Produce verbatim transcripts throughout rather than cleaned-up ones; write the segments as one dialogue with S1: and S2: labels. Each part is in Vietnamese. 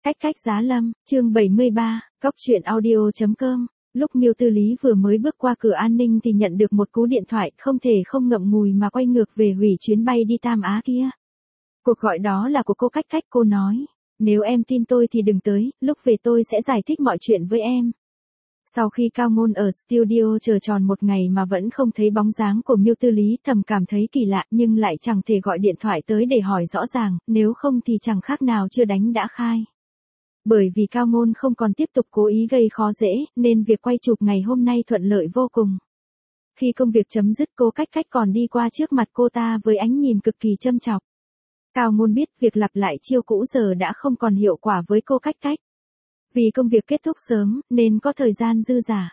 S1: Cách cách giá lâm, chương bảy mươi ba, cóc truyện audio.com. Lúc Miêu Tư Lý vừa mới bước qua cửa an ninh thì nhận được một cú điện thoại, không thể không ngậm ngùi mà quay ngược về hủy chuyến bay đi Tam Á kia. Cuộc gọi đó là của cô Cách Cách, cô nói, nếu em tin tôi thì đừng tới, lúc về tôi sẽ giải thích mọi chuyện với em. Sau khi Cao Ngôn ở studio chờ tròn một ngày mà vẫn không thấy bóng dáng của Miêu Tư Lý, thầm cảm thấy kỳ lạ nhưng lại chẳng thể gọi điện thoại tới để hỏi rõ ràng, nếu không thì chẳng khác nào chưa đánh đã khai. Bởi vì Cao Ngôn không còn tiếp tục cố ý gây khó dễ, nên việc quay chụp ngày hôm nay thuận lợi vô cùng. Khi công việc chấm dứt, cô Cách Cách còn đi qua trước mặt cô ta với ánh nhìn cực kỳ châm chọc. Cao Ngôn biết việc lặp lại chiêu cũ giờ đã không còn hiệu quả với cô Cách Cách. Vì công việc kết thúc sớm, nên có thời gian dư dả.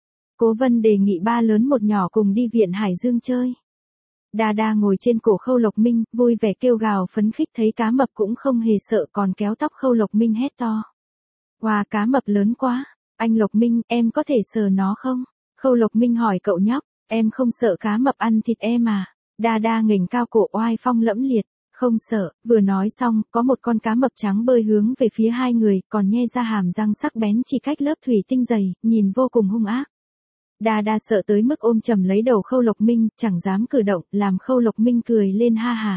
S1: Cố Vân đề nghị ba lớn một nhỏ cùng đi viện Hải Dương chơi. Đa Đa ngồi trên cổ Khâu Lộc Minh, vui vẻ kêu gào phấn khích, thấy cá mập cũng không hề sợ, còn kéo tóc Khâu Lộc Minh hét to. Wow, cá mập lớn quá. Anh Lộc Minh, em có thể sờ nó không? Khâu Lộc Minh hỏi cậu nhóc, em không sợ cá mập ăn thịt em à? Đa Đa nghềnh cao cổ oai phong lẫm liệt. Không sợ, vừa nói xong, có một con cá mập trắng bơi hướng về phía hai người, còn nhe ra hàm răng sắc bén chỉ cách lớp thủy tinh dày, nhìn vô cùng hung ác. Đa Đa sợ tới mức ôm chầm lấy đầu Khâu Lộc Minh, chẳng dám cử động, làm Khâu Lộc Minh cười lên ha hả.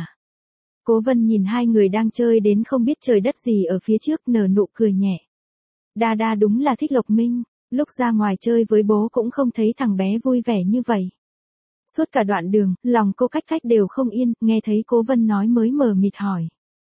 S1: Cố Vân nhìn hai người đang chơi đến không biết trời đất gì ở phía trước, nở nụ cười nhẹ. Đa Đa đúng là thích Lộc Minh, lúc ra ngoài chơi với bố cũng không thấy thằng bé vui vẻ như vậy. Suốt cả đoạn đường, lòng cô Cách Cách đều không yên, nghe thấy Cố Vân nói mới mờ mịt hỏi.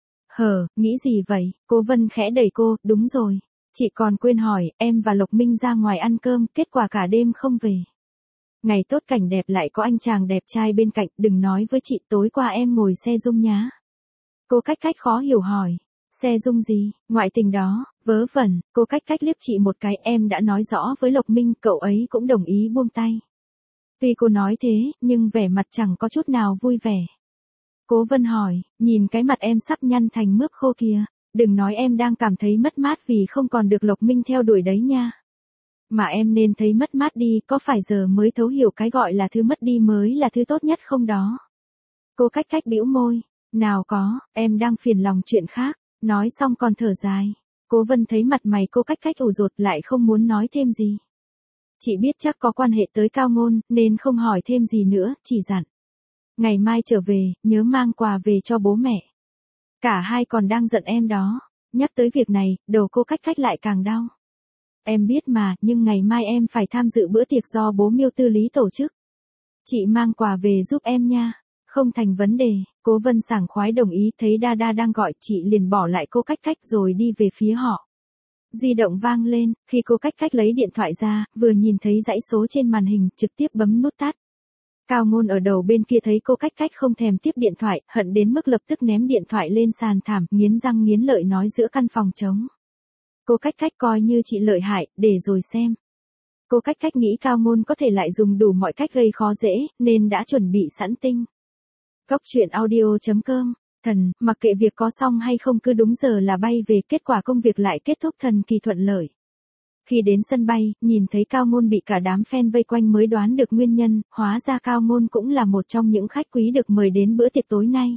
S1: Hờ, nghĩ gì vậy? Cố Vân khẽ đẩy cô, đúng rồi. Chị còn quên hỏi, em và Lộc Minh ra ngoài ăn cơm, kết quả cả đêm không về. Ngày tốt cảnh đẹp lại có anh chàng đẹp trai bên cạnh, đừng nói với chị tối qua em ngồi xe Dung nhá. Cô Cách Cách khó hiểu hỏi. Xe Dung gì, ngoại tình đó, vớ vẩn, cô Cách Cách liếc chị một cái, em đã nói rõ với Lộc Minh, cậu ấy cũng đồng ý buông tay. Tuy cô nói thế, nhưng vẻ mặt chẳng có chút nào vui vẻ. Cố Vân hỏi, nhìn cái mặt em sắp nhăn thành mướp khô kìa, đừng nói em đang cảm thấy mất mát vì không còn được Lộc Minh theo đuổi đấy nha. Mà em nên thấy mất mát đi, có phải giờ mới thấu hiểu cái gọi là thứ mất đi mới là thứ tốt nhất không đó? Cô Cách Cách bĩu môi, nào có, em đang phiền lòng chuyện khác, nói xong còn thở dài. Cố Vân thấy mặt mày cô Cách Cách ủ rột lại không muốn nói thêm gì. Chị biết chắc có quan hệ tới Cao Ngôn, nên không hỏi thêm gì nữa, chỉ dặn. Ngày mai trở về, nhớ mang quà về cho bố mẹ. Cả hai còn đang giận em đó. Nhắc tới việc này, đầu cô Cách Cách lại càng đau. Em biết mà, nhưng ngày mai em phải tham dự bữa tiệc do bố Miêu Tư Lý tổ chức. Chị mang quà về giúp em nha. Không thành vấn đề, Cố Vân sảng khoái đồng ý, thấy Đa Đa đang gọi, chị liền bỏ lại cô Cách Cách rồi đi về phía họ. Di động vang lên, khi cô Cách Cách lấy điện thoại ra, vừa nhìn thấy dãy số trên màn hình, trực tiếp bấm nút tắt. Cao Ngôn ở đầu bên kia thấy cô Cách Cách không thèm tiếp điện thoại, hận đến mức lập tức ném điện thoại lên sàn thảm, nghiến răng nghiến lợi nói giữa căn phòng trống. Cô Cách Cách coi như chị lợi hại, để rồi xem. Cô Cách Cách nghĩ Cao Ngôn có thể lại dùng đủ mọi cách gây khó dễ, nên đã chuẩn bị sẵn tinh. Cóc truyện audio.com. Thần, mặc kệ việc có xong hay không cứ đúng giờ là bay về, kết quả công việc lại kết thúc thần kỳ thuận lợi. Khi đến sân bay, nhìn thấy Cao Ngôn bị cả đám fan vây quanh mới đoán được nguyên nhân, hóa ra Cao Ngôn cũng là một trong những khách quý được mời đến bữa tiệc tối nay.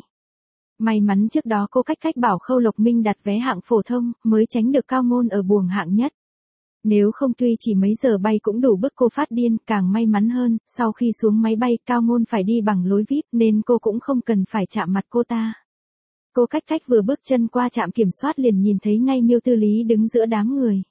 S1: May mắn trước đó cô Cách Cách bảo Khâu Lộc Minh đặt vé hạng phổ thông, mới tránh được Cao Ngôn ở buồng hạng nhất. Nếu không tuy chỉ mấy giờ bay cũng đủ bức cô phát điên, càng may mắn hơn, sau khi xuống máy bay Cao Ngôn phải đi bằng lối vi ai pi nên cô cũng không cần phải chạm mặt cô ta. Cô Cách Cách vừa bước chân qua trạm kiểm soát liền nhìn thấy ngay Miêu Tư Lý đứng giữa đám người.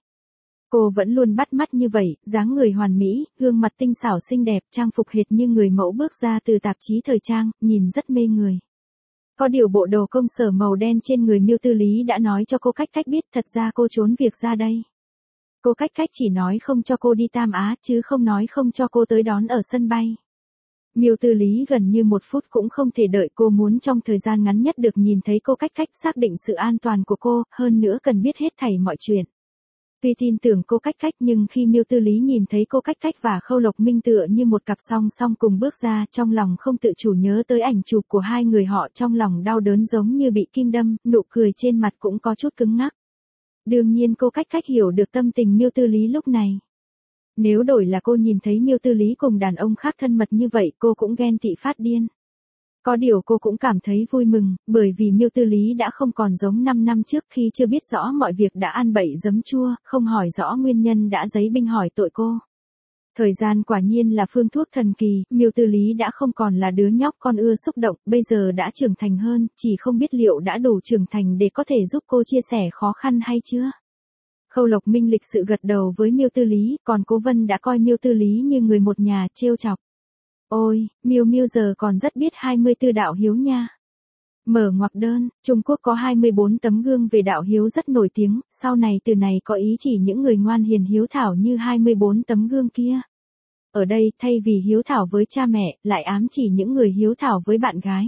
S1: Cô vẫn luôn bắt mắt như vậy, dáng người hoàn mỹ, gương mặt tinh xảo xinh đẹp, trang phục hệt như người mẫu bước ra từ tạp chí thời trang, nhìn rất mê người. Có điều bộ đồ công sở màu đen trên người Miêu Tư Lý đã nói cho cô Cách Cách biết thật ra cô trốn việc ra đây. Cô Cách Cách chỉ nói không cho cô đi Tam Á, chứ không nói không cho cô tới đón ở sân bay. Miêu Tư Lý gần như một phút cũng không thể đợi, cô muốn trong thời gian ngắn nhất được nhìn thấy cô Cách Cách, xác định sự an toàn của cô, hơn nữa cần biết hết thảy mọi chuyện. Tuy tin tưởng cô Cách Cách nhưng khi Miêu Tư Lý nhìn thấy cô Cách Cách và Khâu Lộc Minh tựa như một cặp song song cùng bước ra, trong lòng không tự chủ nhớ tới ảnh chụp của hai người họ, trong lòng đau đớn giống như bị kim đâm, nụ cười trên mặt cũng có chút cứng ngắc. Đương nhiên cô Cách Cách hiểu được tâm tình Miêu Tư Lý lúc này. Nếu đổi là cô nhìn thấy Miêu Tư Lý cùng đàn ông khác thân mật như vậy, cô cũng ghen tị phát điên. Có điều cô cũng cảm thấy vui mừng, bởi vì Miêu Tư Lý đã không còn giống năm năm trước khi chưa biết rõ mọi việc đã ăn bậy giấm chua, không hỏi rõ nguyên nhân đã giấy binh hỏi tội cô. Thời gian quả nhiên là phương thuốc thần kỳ, Miêu Tư Lý đã không còn là đứa nhóc con ưa xúc động, bây giờ đã trưởng thành hơn, chỉ không biết liệu đã đủ trưởng thành để có thể giúp cô chia sẻ khó khăn hay chưa. Khâu Lộc Minh lịch sự gật đầu với Miêu Tư Lý, còn Cố Vân đã coi Miêu Tư Lý như người một nhà, trêu chọc. Ôi, Miêu Miêu giờ còn rất biết hai mươi tư đạo hiếu nha. Mở ngoặc đơn, Trung Quốc có hai mươi bốn tấm gương về đạo hiếu rất nổi tiếng, sau này từ này có ý chỉ những người ngoan hiền hiếu thảo như hai mươi bốn tấm gương kia. Ở đây, thay vì hiếu thảo với cha mẹ, lại ám chỉ những người hiếu thảo với bạn gái.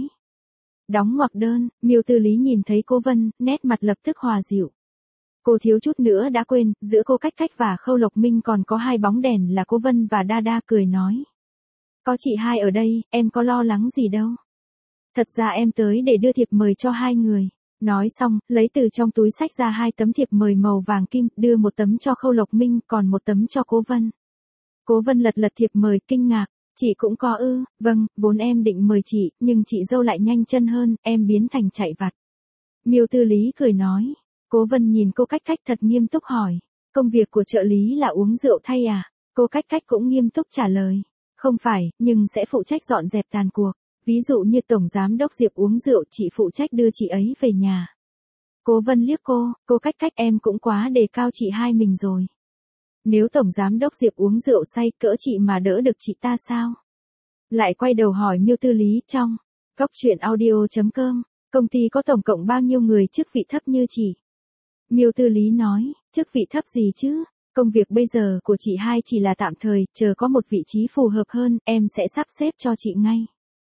S1: Đóng ngoặc đơn, Miêu Tư Lý nhìn thấy Cố Vân, nét mặt lập tức hòa dịu. Cô thiếu chút nữa đã quên, giữa Cô Cách Cách và Khâu Lộc Minh còn có hai bóng đèn là Cố Vân và Đa Đa, cười nói. Có chị hai ở đây, em có lo lắng gì đâu. Thật ra em tới để đưa thiệp mời cho hai người. Nói xong, lấy từ trong túi xách ra hai tấm thiệp mời màu vàng kim, đưa một tấm cho Khâu Lộc Minh, còn một tấm cho Cố Vân. Cố Vân lật lật thiệp mời, kinh ngạc. Chị cũng có ư? Vâng, vốn em định mời chị, nhưng chị dâu lại nhanh chân hơn, em biến thành chạy vặt. Miêu Tư Lý cười nói. Cố Vân nhìn Cô Cách Cách thật nghiêm túc hỏi. Công việc của trợ lý là uống rượu thay à? Cô Cách Cách cũng nghiêm túc trả lời. Không phải, nhưng sẽ phụ trách dọn dẹp tàn cuộc. Ví dụ như Tổng Giám Đốc Diệp uống rượu, chị phụ trách đưa chị ấy về nhà. Cố Vân liếc cô, Cô Cách Cách em cũng quá đề cao chị hai mình rồi. Nếu Tổng Giám Đốc Diệp uống rượu say, cỡ chị mà đỡ được chị ta sao? Lại quay đầu hỏi Miêu Tư Lý trong góc truyện audio chấm com, công ty có tổng cộng bao nhiêu người chức vị thấp như chị? Miêu Tư Lý nói, chức vị thấp gì chứ? Công việc bây giờ của chị hai chỉ là tạm thời, chờ có một vị trí phù hợp hơn, em sẽ sắp xếp cho chị ngay.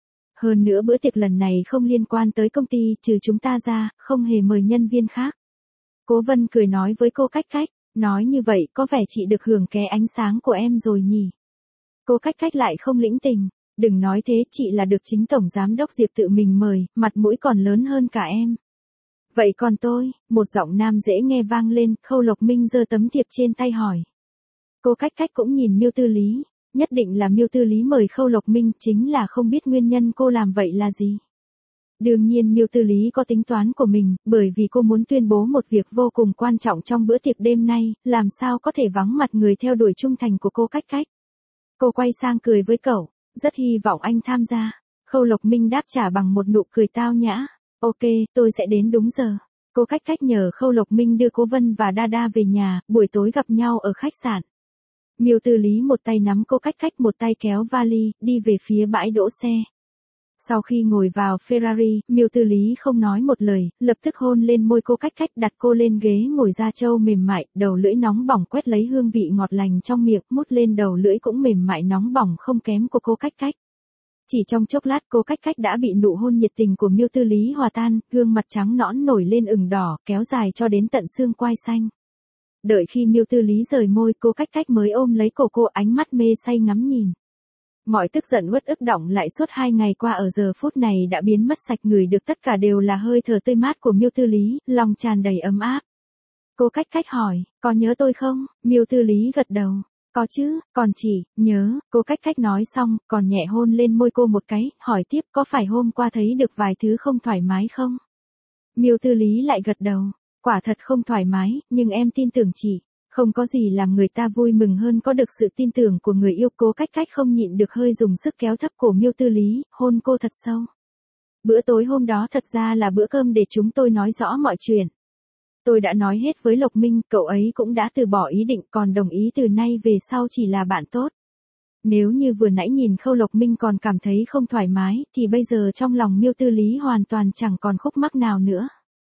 S1: Hơn nữa bữa tiệc lần này không liên quan tới công ty, trừ chúng ta ra, không hề mời nhân viên khác. Cố Vân cười nói với Cô Cách Cách, nói như vậy có vẻ chị được hưởng ké ánh sáng của em rồi nhỉ. Cô Cách Cách lại không lĩnh tình, đừng nói thế, chị là được chính Tổng Giám Đốc Diệp tự mình mời, mặt mũi còn lớn hơn cả em. Vậy còn tôi, một giọng nam dễ nghe vang lên, Khâu Lộc Minh giơ tấm thiệp trên tay hỏi. Cô Cách Cách cũng nhìn Miêu Tư Lý, nhất định là Miêu Tư Lý mời Khâu Lộc Minh, chính là không biết nguyên nhân cô làm vậy là gì. Đương nhiên Miêu Tư Lý có tính toán của mình, bởi vì cô muốn tuyên bố một việc vô cùng quan trọng trong bữa tiệc đêm nay, làm sao có thể vắng mặt người theo đuổi trung thành của Cô Cách Cách. Cô quay sang cười với cậu, rất hy vọng anh tham gia. Khâu Lộc Minh đáp trả bằng một nụ cười tao nhã. Ok, tôi sẽ đến đúng giờ. Cô Cách Cách nhờ Khâu Lộc Minh đưa Cố Vân và Đa Đa về nhà, buổi tối gặp nhau ở khách sạn. Miêu Tư Lý một tay nắm Cô Cách Cách, một tay kéo vali, đi về phía bãi đỗ xe. Sau khi ngồi vào Ferrari, Miêu Tư Lý không nói một lời, lập tức hôn lên môi Cô Cách Cách, đặt cô lên ghế ngồi da trâu mềm mại, đầu lưỡi nóng bỏng quét lấy hương vị ngọt lành trong miệng, mút lên đầu lưỡi cũng mềm mại nóng bỏng không kém của Cô Cách Cách. Chỉ trong chốc lát Cô Cách Cách đã bị nụ hôn nhiệt tình của Miêu Tư Lý hòa tan, gương mặt trắng nõn nổi lên ửng đỏ, kéo dài cho đến tận xương quai xanh. Đợi khi Miêu Tư Lý rời môi, Cô Cách Cách mới ôm lấy cổ cô, ánh mắt mê say ngắm nhìn. Mọi tức giận uất ức đọng lại suốt hai ngày qua ở giờ phút này đã biến mất sạch, người được tất cả đều là hơi thở tươi mát của Miêu Tư Lý, lòng tràn đầy ấm áp. Cô Cách Cách hỏi, có nhớ tôi không? Miêu Tư Lý gật đầu. Có chứ, còn chị, nhớ, Cô Cách Cách nói xong, còn nhẹ hôn lên môi cô một cái, hỏi tiếp, có phải hôm qua thấy được vài thứ không thoải mái không? Miêu Tư Lý lại gật đầu, quả thật không thoải mái, nhưng em tin tưởng chị. Không có gì làm người ta vui mừng hơn có được sự tin tưởng của người yêu. Cố Cách Cách không nhịn được hơi dùng sức kéo thấp cổ Miêu Tư Lý, hôn cô thật sâu. Bữa tối hôm đó thật ra là bữa cơm để chúng tôi nói rõ mọi chuyện. Tôi đã nói hết với Lộc Minh, cậu ấy cũng đã từ bỏ ý định, còn đồng ý từ nay về sau chỉ là bạn tốt. Nếu như vừa nãy nhìn Khâu Lộc Minh còn cảm thấy không thoải mái, thì bây giờ trong lòng Miêu Tư Lý hoàn toàn chẳng còn khúc mắc nào nữa.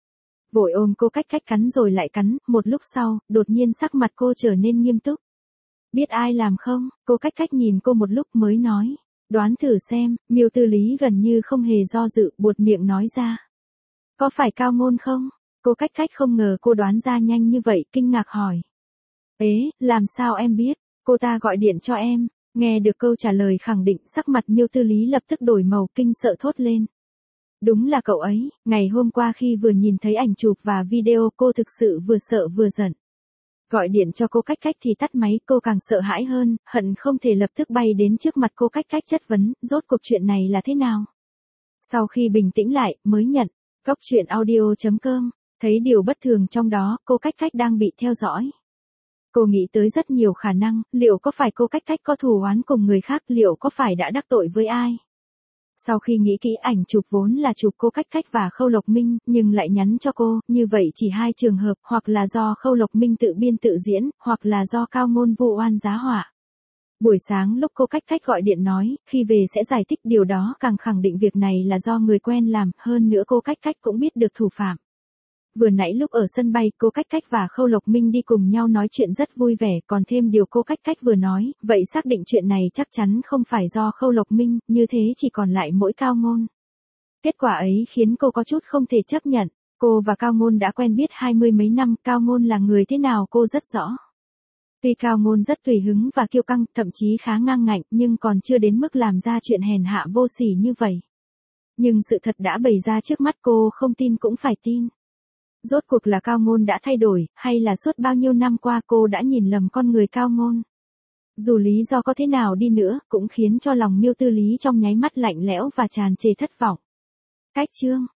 S1: Vội ôm Cô Cách Cách cắn rồi lại cắn, một lúc sau, đột nhiên sắc mặt cô trở nên nghiêm túc. Biết ai làm không? Cô Cách Cách nhìn cô một lúc mới nói. Đoán thử xem. Miêu Tư Lý gần như không hề do dự, buột miệng nói ra. Có phải Cao Ngôn không? Cô Cách Cách không ngờ cô đoán ra nhanh như vậy, kinh ngạc hỏi. Ế, làm sao em biết? Cô ta gọi điện cho em. Nghe được câu trả lời khẳng định, sắc mặt Miêu Tư Lý lập tức đổi màu, kinh sợ thốt lên. Đúng là cậu ấy, ngày hôm qua khi vừa nhìn thấy ảnh chụp và video cô thực sự vừa sợ vừa giận. Gọi điện cho Cô Cách Cách thì tắt máy, cô càng sợ hãi hơn, hận không thể lập tức bay đến trước mặt Cô Cách Cách chất vấn, rốt cuộc chuyện này là thế nào? Sau khi bình tĩnh lại, mới nhận. Cốc truyện audio.com. Thấy điều bất thường trong đó, cô Cách Cách đang bị theo dõi. Cô nghĩ tới rất nhiều khả năng, liệu có phải cô Cách Cách có thù oán cùng người khác, liệu có phải đã đắc tội với ai? Sau khi nghĩ kỹ, ảnh chụp vốn là chụp cô Cách Cách và Khâu Lộc Minh, nhưng lại nhắn cho cô, như vậy chỉ hai trường hợp, hoặc là do Khâu Lộc Minh tự biên tự diễn, hoặc là do Cao Ngôn vu oan giá họa. Buổi sáng lúc cô Cách Cách gọi điện nói, khi về sẽ giải thích, điều đó càng khẳng định việc này là do người quen làm, hơn nữa cô Cách Cách cũng biết được thủ phạm. Vừa nãy lúc ở sân bay, cô Cách Cách và Khâu Lộc Minh đi cùng nhau nói chuyện rất vui vẻ, còn thêm điều cô Cách Cách vừa nói, vậy xác định chuyện này chắc chắn không phải do Khâu Lộc Minh, như thế chỉ còn lại mỗi Cao Ngôn. Kết quả ấy khiến cô có chút không thể chấp nhận, cô và Cao Ngôn đã quen biết hai mươi mấy năm, Cao Ngôn là người thế nào cô rất rõ. Tuy Cao Ngôn rất tùy hứng và kiêu căng, thậm chí khá ngang ngạnh, nhưng còn chưa đến mức làm ra chuyện hèn hạ vô sỉ như vậy. Nhưng sự thật đã bày ra trước mắt, cô không tin cũng phải tin. Rốt cuộc là Cao Ngôn đã thay đổi, hay là suốt bao nhiêu năm qua cô đã nhìn lầm con người Cao Ngôn? Dù lý do có thế nào đi nữa, cũng khiến cho lòng Miêu Tư Lý trong nháy mắt lạnh lẽo và tràn trề thất vọng. Cách chương